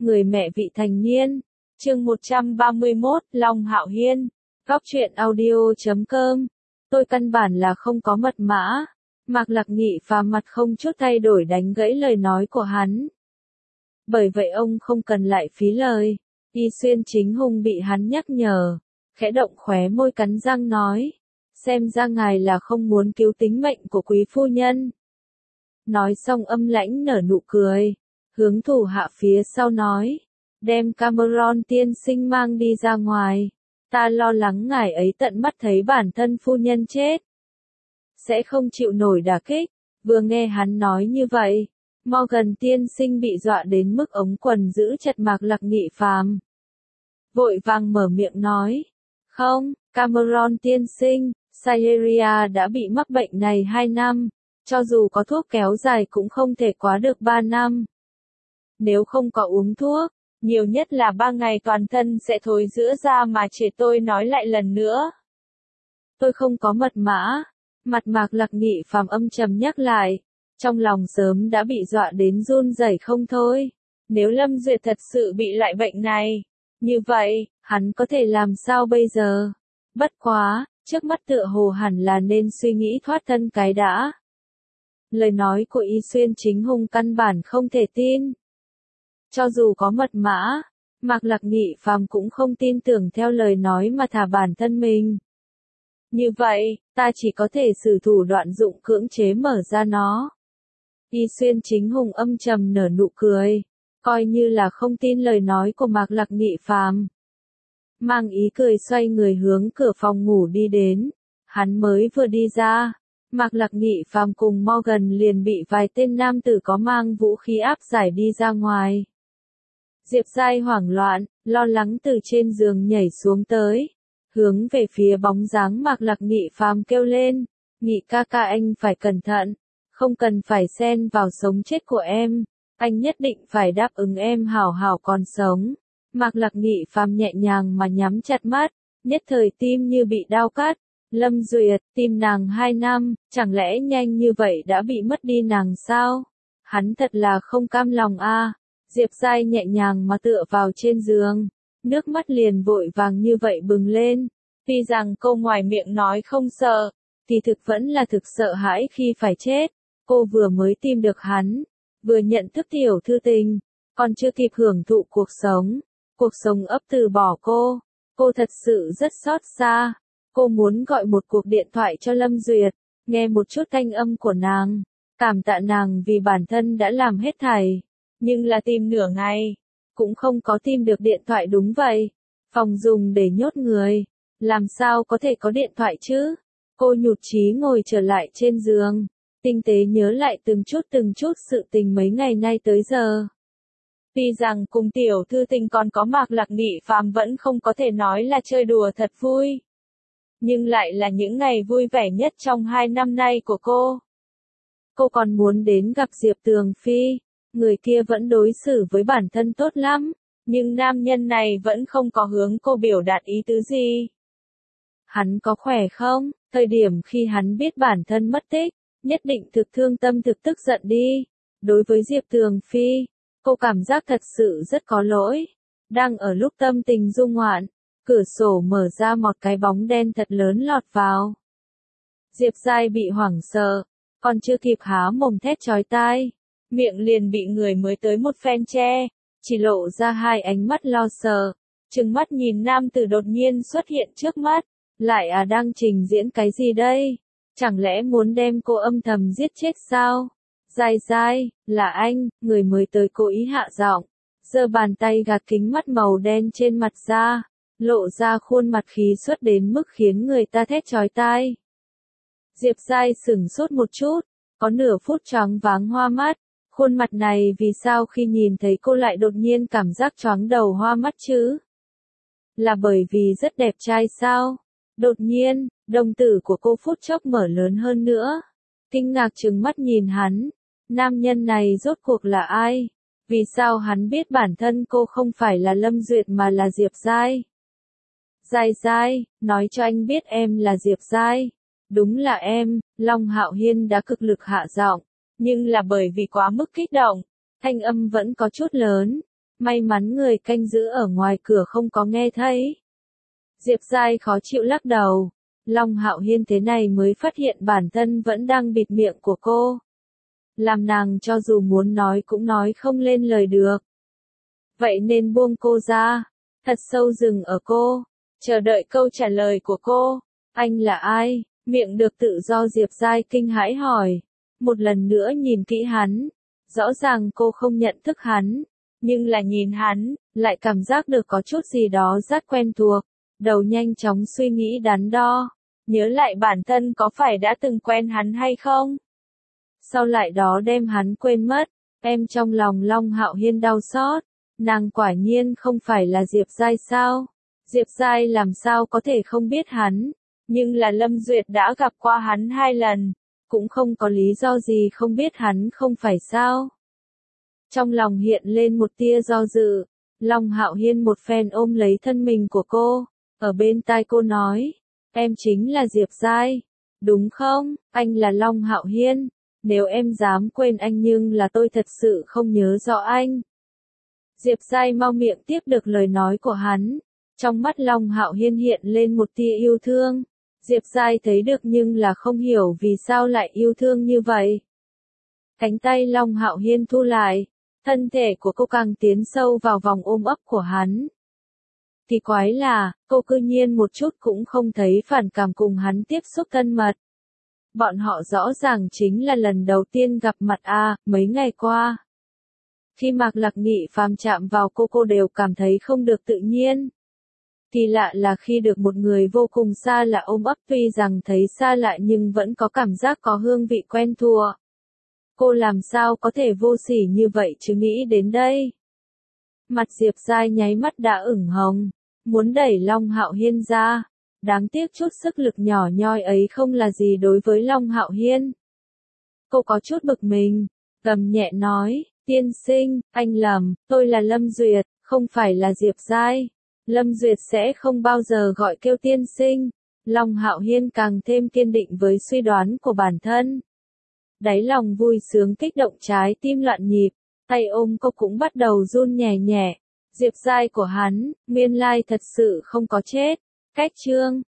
Người mẹ vị thành niên. Chương 131, Long Hạo Hiên. Góc truyện audio.com. Tôi căn bản là không có mật mã. Mạc Lạc Nghị phàm mặt không chút thay đổi đánh gãy lời nói của hắn. Bởi vậy ông không cần lại phí lời. Y Xuyên Chính Hùng bị hắn nhắc nhở, khẽ động khóe môi cắn răng nói. Xem ra ngài là không muốn cứu tính mệnh của quý phu nhân. Nói xong âm lãnh nở nụ cười, hướng thủ hạ phía sau nói. Đem Cameron tiên sinh mang đi ra ngoài. Ta lo lắng ngài ấy tận mắt thấy bản thân phu nhân chết. Sẽ không chịu nổi đả kích. Vừa nghe hắn nói như vậy, Morgan tiên sinh bị dọa đến mức ống quần giữ chặt Mạc Lạc Nghị phàm. Vội vàng mở miệng nói. Không, Cameron tiên sinh, Sayeria đã bị mắc bệnh này 2 năm. Cho dù có thuốc kéo dài cũng không thể quá được 3 năm. Nếu không có uống thuốc, nhiều nhất là 3 ngày toàn thân sẽ thối rữa ra mà chỉ tôi nói lại lần nữa. Tôi không có mật mã. Mặt Mạc Lạc Nghị phàm âm trầm nhắc lại. Trong lòng sớm đã bị dọa đến run rẩy không thôi. Nếu Lâm Duyệt thật sự bị loại bệnh này, như vậy, hắn có thể làm sao bây giờ? Bất quá, trước mắt tựa hồ hẳn là nên suy nghĩ thoát thân cái đã. Lời nói của Y Xuyên Chính Hùng căn bản không thể tin. Cho dù có mật mã, Mạc Lạc Nghị phàm cũng không tin tưởng theo lời nói mà thả bản thân mình. Như vậy, ta chỉ có thể sử thủ đoạn dụng cưỡng chế mở ra nó. Y Xuyên Chính Hùng âm trầm nở nụ cười, coi như là không tin lời nói của Mạc Lạc Nghị phàm. Mang ý cười xoay người hướng cửa phòng ngủ đi đến. Hắn mới vừa đi ra, Mạc Lạc Nghị phàm cùng Morgan liền bị vài tên nam tử có mang vũ khí áp giải đi ra ngoài. Diệp Giai hoảng loạn, lo lắng từ trên giường nhảy xuống tới, hướng về phía bóng dáng Mạc Lạc Nghị phàm kêu lên. Nghị ca ca anh phải cẩn thận, không cần phải xen vào sống chết của em, anh nhất định phải đáp ứng em hảo hảo còn sống. Mạc Lạc Nghị phàm nhẹ nhàng mà nhắm chặt mắt, nhất thời tim như bị đao cắt. Lâm Duyệt, tìm nàng 2 năm, chẳng lẽ nhanh như vậy đã bị mất đi nàng sao? Hắn thật là không cam lòng a. Diệp Giai nhẹ nhàng mà tựa vào trên giường, nước mắt liền vội vàng như vậy bừng lên. Tuy rằng cô ngoài miệng nói không sợ, thì thực vẫn là thực sợ hãi khi phải chết. Cô vừa mới tìm được hắn, vừa nhận thức tiểu thư tình, còn chưa kịp hưởng thụ cuộc sống ấp từ bỏ cô. Cô thật sự rất xót xa. Cô muốn gọi một cuộc điện thoại cho Lâm Duyệt, nghe một chút thanh âm của nàng, cảm tạ nàng vì bản thân đã làm hết thảy. Nhưng là tìm nửa ngày, cũng không có tìm được điện thoại. Đúng vậy, phòng dùng để nhốt người, làm sao có thể có điện thoại chứ? Cô nhụt chí ngồi trở lại trên giường, tinh tế nhớ lại từng chút sự tình mấy ngày nay tới giờ. Tuy rằng cùng tiểu thư tình còn có Mạc Lạc Nghị phàm vẫn không có thể nói là chơi đùa thật vui, nhưng lại là những ngày vui vẻ nhất trong 2 năm nay của cô. Cô còn muốn đến gặp Diệp Tường Phi, người kia vẫn đối xử với bản thân tốt lắm, nhưng nam nhân này vẫn không có hướng cô biểu đạt ý tứ gì. Hắn có khỏe không? Thời điểm khi hắn biết bản thân mất tích, nhất định thực thương tâm thực tức giận đi. Đối với Diệp Tường Phi, cô cảm giác thật sự rất có lỗi. Đang ở lúc tâm tình du ngoạn, cửa sổ mở ra một cái bóng đen thật lớn lọt vào. Diệp Giai bị hoảng sợ, còn chưa kịp há mồm thét chói tai, miệng liền bị người mới tới một phen che, chỉ lộ ra 2 ánh mắt lo sợ, trừng mắt nhìn nam tử đột nhiên xuất hiện trước mắt. Lại đang trình diễn cái gì đây? Chẳng lẽ muốn đem cô âm thầm giết chết sao? Giai Giai, là anh. Người mới tới cố ý hạ giọng, giơ bàn tay gạt kính mắt màu đen trên mặt ra, lộ ra khuôn mặt khí xuất đến mức khiến người ta thét chói tai. Diệp Giai sửng sốt một chút, có nửa phút choáng váng hoa mắt. Khuôn mặt này vì sao khi nhìn thấy cô lại đột nhiên cảm giác choáng đầu hoa mắt chứ? Là bởi vì rất đẹp trai sao? Đột nhiên, đồng tử của cô phút chốc mở lớn hơn nữa. Kinh ngạc trừng mắt nhìn hắn. Nam nhân này rốt cuộc là ai? Vì sao hắn biết bản thân cô không phải là Lâm Duyệt mà là Diệp Giai? Giai Giai, nói cho anh biết em là Diệp Giai. Đúng là em. Long Hạo Hiên đã cực lực hạ giọng, nhưng là bởi vì quá mức kích động, thanh âm vẫn có chút lớn. may mắn người canh giữ ở ngoài cửa không có nghe thấy. Diệp Giai khó chịu lắc đầu, Long Hạo Hiên thế này mới phát hiện bản thân vẫn đang bịt miệng của cô. Làm nàng cho dù muốn nói cũng nói không lên lời được. Vậy nên buông cô ra, thật sâu dừng ở cô, chờ đợi câu trả lời của cô. Anh là ai? Miệng được tự do Diệp Giai kinh hãi hỏi. Một lần nữa nhìn kỹ hắn. Rõ ràng cô không nhận thức hắn, nhưng là nhìn hắn, lại cảm giác được có chút gì đó rất quen thuộc. Đầu nhanh chóng suy nghĩ đắn đo, nhớ lại bản thân có phải đã từng quen hắn hay không? Sau lại đó đem hắn quên mất, em trong lòng Long Hạo Hiên đau xót, nàng quả nhiên không phải là Diệp Giai sao? Diệp Giai làm sao có thể không biết hắn, nhưng là Lâm Duyệt đã gặp qua hắn 2 lần, cũng không có lý do gì không biết hắn không phải sao? Trong lòng hiện lên một tia do dự, Long Hạo Hiên một phen ôm lấy thân mình của cô, ở bên tai cô nói, em chính là Diệp Giai, đúng không? Anh là Long Hạo Hiên, nếu em dám quên anh nhưng là tôi thật sự không nhớ rõ anh. Diệp Giai mau miệng tiếp được lời nói của hắn, trong mắt Long Hạo Hiên hiện lên một tia yêu thương. Diệp Giai thấy được nhưng là không hiểu vì sao lại yêu thương như vậy. Cánh tay Long Hạo Hiên thu lại, thân thể của cô càng tiến sâu vào vòng ôm ấp của hắn. Kỳ quái là, cô cư nhiên một chút cũng không thấy phản cảm cùng hắn tiếp xúc thân mật. Bọn họ rõ ràng chính là lần đầu tiên gặp mặt mấy ngày qua. Khi Mạc Lạc Nghị phàm chạm vào cô đều cảm thấy không được tự nhiên. Kỳ lạ là khi được một người vô cùng xa lạ ôm ấp tuy rằng thấy xa lạ nhưng vẫn có cảm giác có hương vị quen thuộc. Cô làm sao có thể vô sỉ như vậy chứ nghĩ đến đây. Mặt Diệp Giai nháy mắt đã ửng hồng, muốn đẩy Long Hạo Hiên ra. Đáng tiếc chút sức lực nhỏ nhoi ấy không là gì đối với Long Hạo Hiên. Cô có chút bực mình, gầm nhẹ nói, tiên sinh, anh lầm, tôi là Lâm Duyệt, không phải là Diệp Giai. Lâm Duyệt sẽ không bao giờ gọi kêu tiên sinh. Long Hạo Hiên càng thêm kiên định với suy đoán của bản thân. Đáy lòng vui sướng kích động trái tim loạn nhịp, tay ôm cô cũng bắt đầu run nhẹ nhẹ. Diệp Giai của hắn, nguyên lai thật sự không có chết. Cách chương